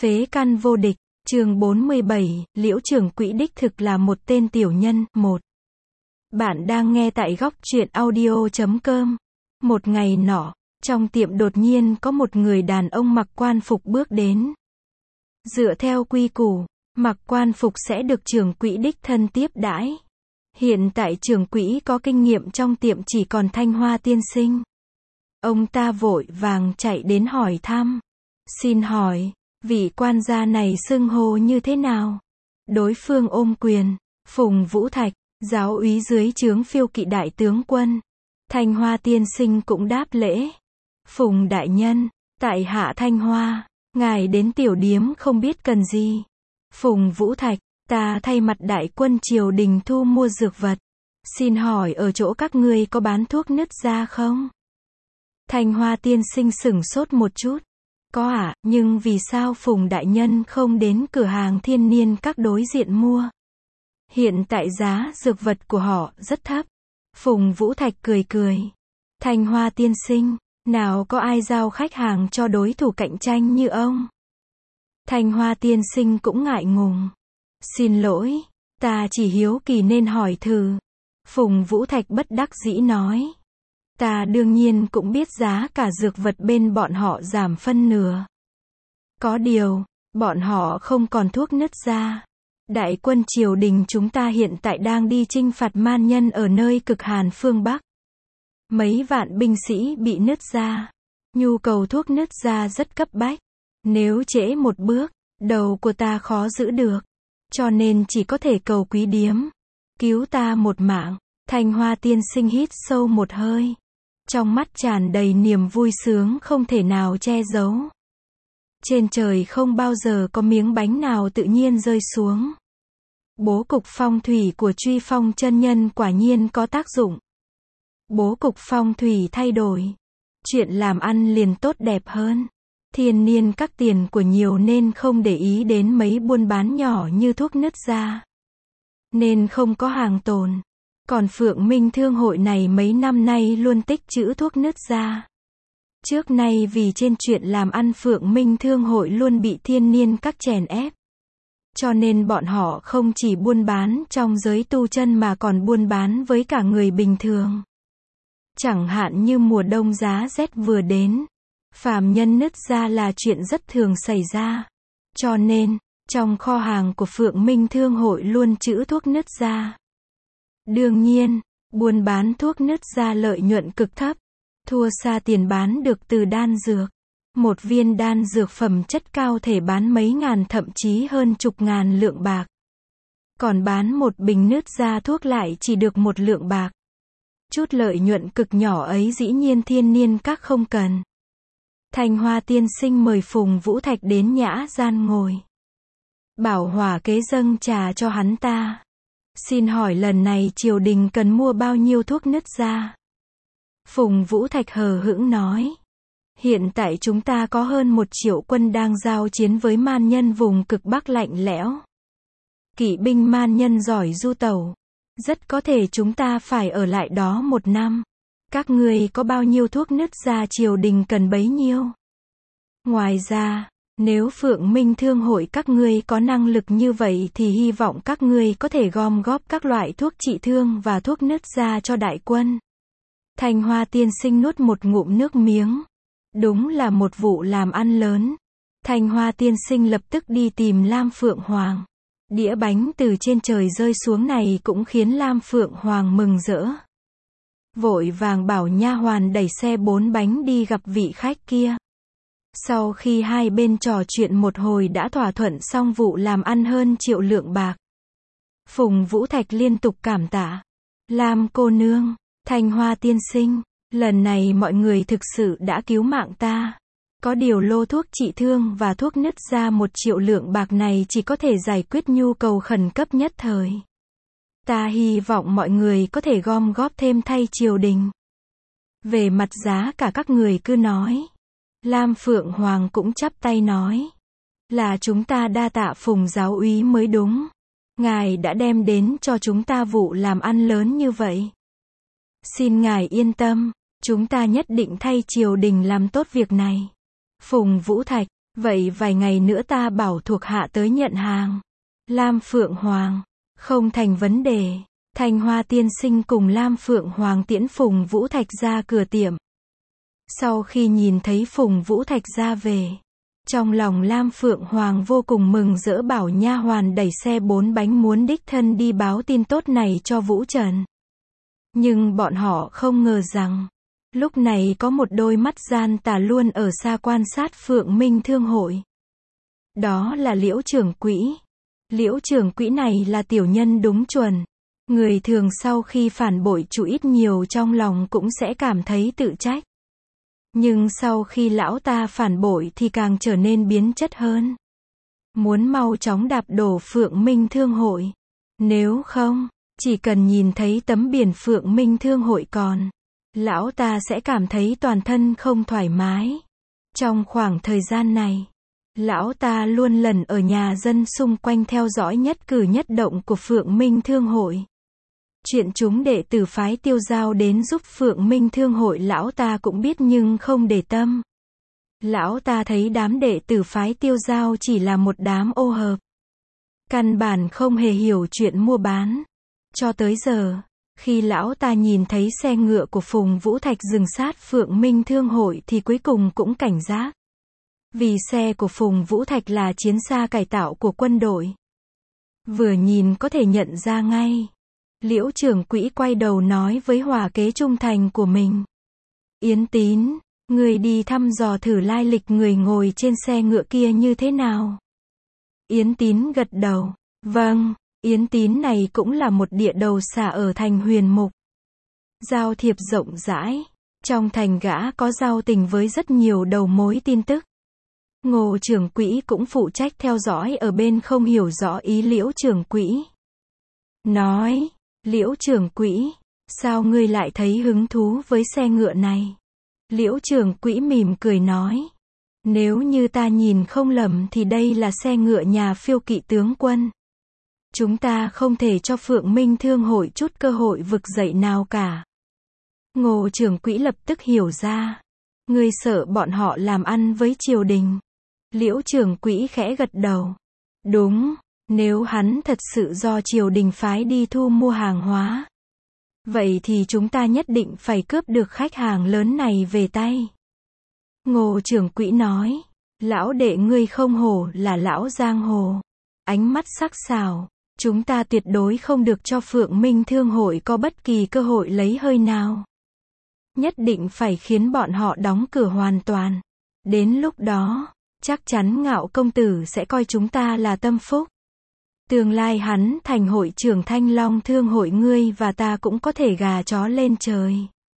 Phế căn vô địch, chương 47, Liễu trưởng quỹ đích thực là một tên tiểu nhân. 1. Bạn đang nghe tại góc truyện audio.com. Một ngày nọ, trong tiệm đột nhiên có một người đàn ông mặc quan phục bước đến. Dựa theo quy củ, mặc quan phục sẽ được trưởng quỹ đích thân tiếp đãi. Hiện tại trưởng quỹ có kinh nghiệm trong tiệm chỉ còn Thanh Hoa tiên sinh. Ông ta vội vàng chạy đến hỏi thăm. Xin hỏi, vị quan gia này xưng hô như thế nào? Đối phương ôm quyền, Phùng Vũ Thạch, giáo úy dưới trướng Phiêu Kỵ đại tướng quân. Thanh Hoa tiên sinh cũng đáp lễ. Phùng đại nhân, tại hạ Thanh Hoa, ngài đến tiểu điếm không biết cần gì. Phùng Vũ Thạch, ta thay mặt đại quân triều đình thu mua dược vật. Xin hỏi ở chỗ các ngươi có bán thuốc nứt da không? Thanh Hoa tiên sinh sửng sốt một chút. Có ạ, nhưng vì sao Phùng đại nhân không đến cửa hàng Thiên Niên Các đối diện mua? Hiện tại giá dược vật của họ rất thấp. Phùng Vũ Thạch cười cười. Thanh Hoa tiên sinh, nào có ai giao khách hàng cho đối thủ cạnh tranh như ông? Thanh Hoa tiên sinh cũng ngại ngùng. Xin lỗi, ta chỉ hiếu kỳ nên hỏi thử. Phùng Vũ Thạch bất đắc dĩ nói. Ta đương nhiên cũng biết giá cả dược vật bên bọn họ giảm phân nửa. Có điều, bọn họ không còn thuốc nứt da. Đại quân triều đình chúng ta hiện tại đang đi chinh phạt man nhân ở nơi cực hàn phương Bắc. Mấy vạn binh sĩ bị nứt da. Nhu cầu thuốc nứt da rất cấp bách. Nếu trễ một bước, đầu của ta khó giữ được. Cho nên chỉ có thể cầu quý điếm. Cứu ta một mạng. Thanh Hoa tiên sinh hít sâu một hơi. Trong mắt tràn đầy niềm vui sướng không thể nào che giấu. Trên trời không bao giờ có miếng bánh nào tự nhiên rơi xuống. Bố cục phong thủy của Truy Phong chân nhân quả nhiên có tác dụng. Bố cục phong thủy thay đổi. Chuyện làm ăn liền tốt đẹp hơn. Thiên Niên Các tiền của nhiều nên không để ý đến mấy buôn bán nhỏ như thuốc nứt da. Nên không có hàng tồn. Còn Phượng Minh Thương hội này mấy năm nay luôn tích trữ thuốc nứt da. Trước nay vì trên chuyện làm ăn Phượng Minh Thương hội luôn bị Thiên Niên Các chèn ép. Cho nên bọn họ không chỉ buôn bán trong giới tu chân mà còn buôn bán với cả người bình thường. Chẳng hạn như mùa đông giá rét vừa đến. Phàm nhân nứt da là chuyện rất thường xảy ra. Cho nên, trong kho hàng của Phượng Minh Thương hội luôn trữ thuốc nứt da. Đương nhiên, buôn bán thuốc nứt da lợi nhuận cực thấp, thua xa tiền bán được từ đan dược. Một viên đan dược phẩm chất cao thể bán mấy ngàn thậm chí hơn chục ngàn lượng bạc. Còn bán một bình nứt da thuốc lại chỉ được 1 lượng bạc. Chút lợi nhuận cực nhỏ ấy dĩ nhiên Thiên Niên Các không cần. Thanh Hoa tiên sinh mời Phùng Vũ Thạch đến nhã gian ngồi. Bảo hỏa kế dâng trà cho hắn ta. Xin hỏi lần này triều đình cần mua bao nhiêu thuốc nứt da? Phùng Vũ Thạch hờ hững nói. Hiện tại chúng ta có hơn 1 triệu quân đang giao chiến với man nhân vùng cực Bắc lạnh lẽo. Kỵ binh man nhân giỏi du tẩu. Rất có thể chúng ta phải ở lại đó 1 năm. Các ngươi có bao nhiêu thuốc nứt da triều đình cần bấy nhiêu? Ngoài ra, nếu Phượng Minh Thương hội các ngươi có năng lực như vậy thì hy vọng các ngươi có thể gom góp các loại thuốc trị thương và thuốc nứt da cho đại quân. Thanh Hoa tiên sinh nuốt một ngụm nước miếng. Đúng là một vụ làm ăn lớn. Thanh Hoa tiên sinh lập tức đi tìm Lam Phượng Hoàng. Đĩa bánh từ trên trời rơi xuống này cũng khiến Lam Phượng Hoàng mừng rỡ. Vội vàng bảo nha hoàn đẩy xe 4 bánh đi gặp vị khách kia. Sau khi hai bên trò chuyện một hồi đã thỏa thuận xong vụ làm ăn hơn 1 triệu lượng bạc. Phùng Vũ Thạch liên tục cảm tạ. Lam cô nương, Thanh Hoa tiên sinh, lần này mọi người thực sự đã cứu mạng ta. Có điều lô thuốc trị thương và thuốc nứt da 1 triệu lượng bạc này chỉ có thể giải quyết nhu cầu khẩn cấp nhất thời. Ta hy vọng mọi người có thể gom góp thêm thay triều đình. Về mặt giá cả các người cứ nói. Lam Phượng Hoàng cũng chắp tay nói. Là chúng ta đa tạ Phùng giáo úy mới đúng. Ngài đã đem đến cho chúng ta vụ làm ăn lớn như vậy. Xin ngài yên tâm, chúng ta nhất định thay triều đình làm tốt việc này. Phùng Vũ Thạch, Vậy vài ngày nữa ta bảo thuộc hạ tới nhận hàng. Lam Phượng Hoàng, không thành vấn đề. Thanh Hoa tiên sinh cùng Lam Phượng Hoàng tiễn Phùng Vũ Thạch ra cửa tiệm. Sau khi nhìn thấy Phùng Vũ Thạch ra về, trong lòng Lam Phượng Hoàng vô cùng mừng rỡ, bảo nha hoàn đẩy xe 4 bánh muốn đích thân đi báo tin tốt này cho Vũ Trần. Nhưng bọn họ không ngờ rằng, lúc này có một đôi mắt gian tà luôn ở xa quan sát Phượng Minh Thương hội. Đó là Liễu trưởng quỹ. Liễu trưởng quỹ này là tiểu nhân đúng chuẩn. Người thường sau khi phản bội chủ ít nhiều trong lòng cũng sẽ cảm thấy tự trách. Nhưng sau khi lão ta phản bội thì càng trở nên biến chất hơn. Muốn mau chóng đạp đổ Phượng Minh Thương hội. Nếu không, chỉ cần nhìn thấy tấm biển Phượng Minh Thương hội còn, lão ta sẽ cảm thấy toàn thân không thoải mái. Trong khoảng thời gian này, lão ta luôn lần ở nhà dân xung quanh theo dõi nhất cử nhất động của Phượng Minh Thương hội. Chuyện chúng đệ tử phái Tiêu Giao đến giúp Phượng Minh Thương hội lão ta cũng biết nhưng không để tâm. Lão ta thấy đám đệ tử phái Tiêu Giao chỉ là một đám ô hợp. Căn bản không hề hiểu chuyện mua bán. Cho tới giờ, khi lão ta nhìn thấy xe ngựa của Phùng Vũ Thạch dừng sát Phượng Minh Thương hội thì cuối cùng cũng cảnh giác. Vì xe của Phùng Vũ Thạch là chiến xa cải tạo của quân đội. Vừa nhìn có thể nhận ra ngay. Liễu trưởng quỹ quay đầu nói với hòa kế trung thành của mình. Yến Tín, người đi thăm dò thử lai lịch người ngồi trên xe ngựa kia như thế nào. Yến Tín gật đầu. Vâng, Yến Tín này cũng là một địa đầu xà ở thành Huyền Mục. Giao thiệp rộng rãi. Trong thành gã có giao tình với rất nhiều đầu mối tin tức. Ngô trưởng quỹ cũng phụ trách theo dõi ở bên, không hiểu rõ ý Liễu trưởng quỹ. Nói, Liễu trưởng quỹ, sao ngươi lại thấy hứng thú với xe ngựa này? Liễu trưởng quỹ mỉm cười nói. Nếu như ta nhìn không lầm thì đây là xe ngựa nhà Phiêu Kỵ tướng quân. Chúng ta không thể cho Phượng Minh Thương hội chút cơ hội vực dậy nào cả. Ngô trưởng quỹ lập tức hiểu ra. Ngươi sợ bọn họ làm ăn với triều đình. Liễu trưởng quỹ khẽ gật đầu. Đúng, nếu hắn thật sự do triều đình phái đi thu mua hàng hóa, vậy thì chúng ta nhất định phải cướp được khách hàng lớn này về tay. Ngô trưởng quỹ nói. Lão đệ ngươi không hổ là lão giang hồ. Ánh mắt sắc sảo. Chúng ta tuyệt đối không được cho Phượng Minh Thương hội có bất kỳ cơ hội lấy hơi nào. Nhất định phải khiến bọn họ đóng cửa hoàn toàn. Đến lúc đó, chắc chắn Ngạo công tử sẽ coi chúng ta là tâm phúc. Tương lai hắn thành hội trưởng Thanh Long Thương hội, ngươi và ta cũng có thể gà chó lên trời.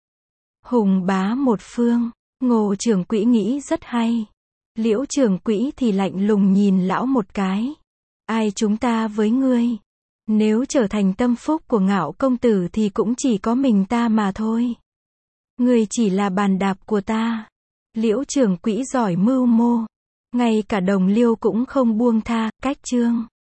Hùng bá một phương. Ngô trưởng quỹ nghĩ rất hay. Liễu trưởng quỹ thì lạnh lùng nhìn lão một cái. Ai chúng ta với ngươi? Nếu trở thành tâm phúc của Ngạo công tử thì cũng chỉ có mình ta mà thôi. Ngươi chỉ là bàn đạp của ta. Liễu trưởng quỹ giỏi mưu mô. Ngay cả đồng liêu cũng không buông tha. Cách chương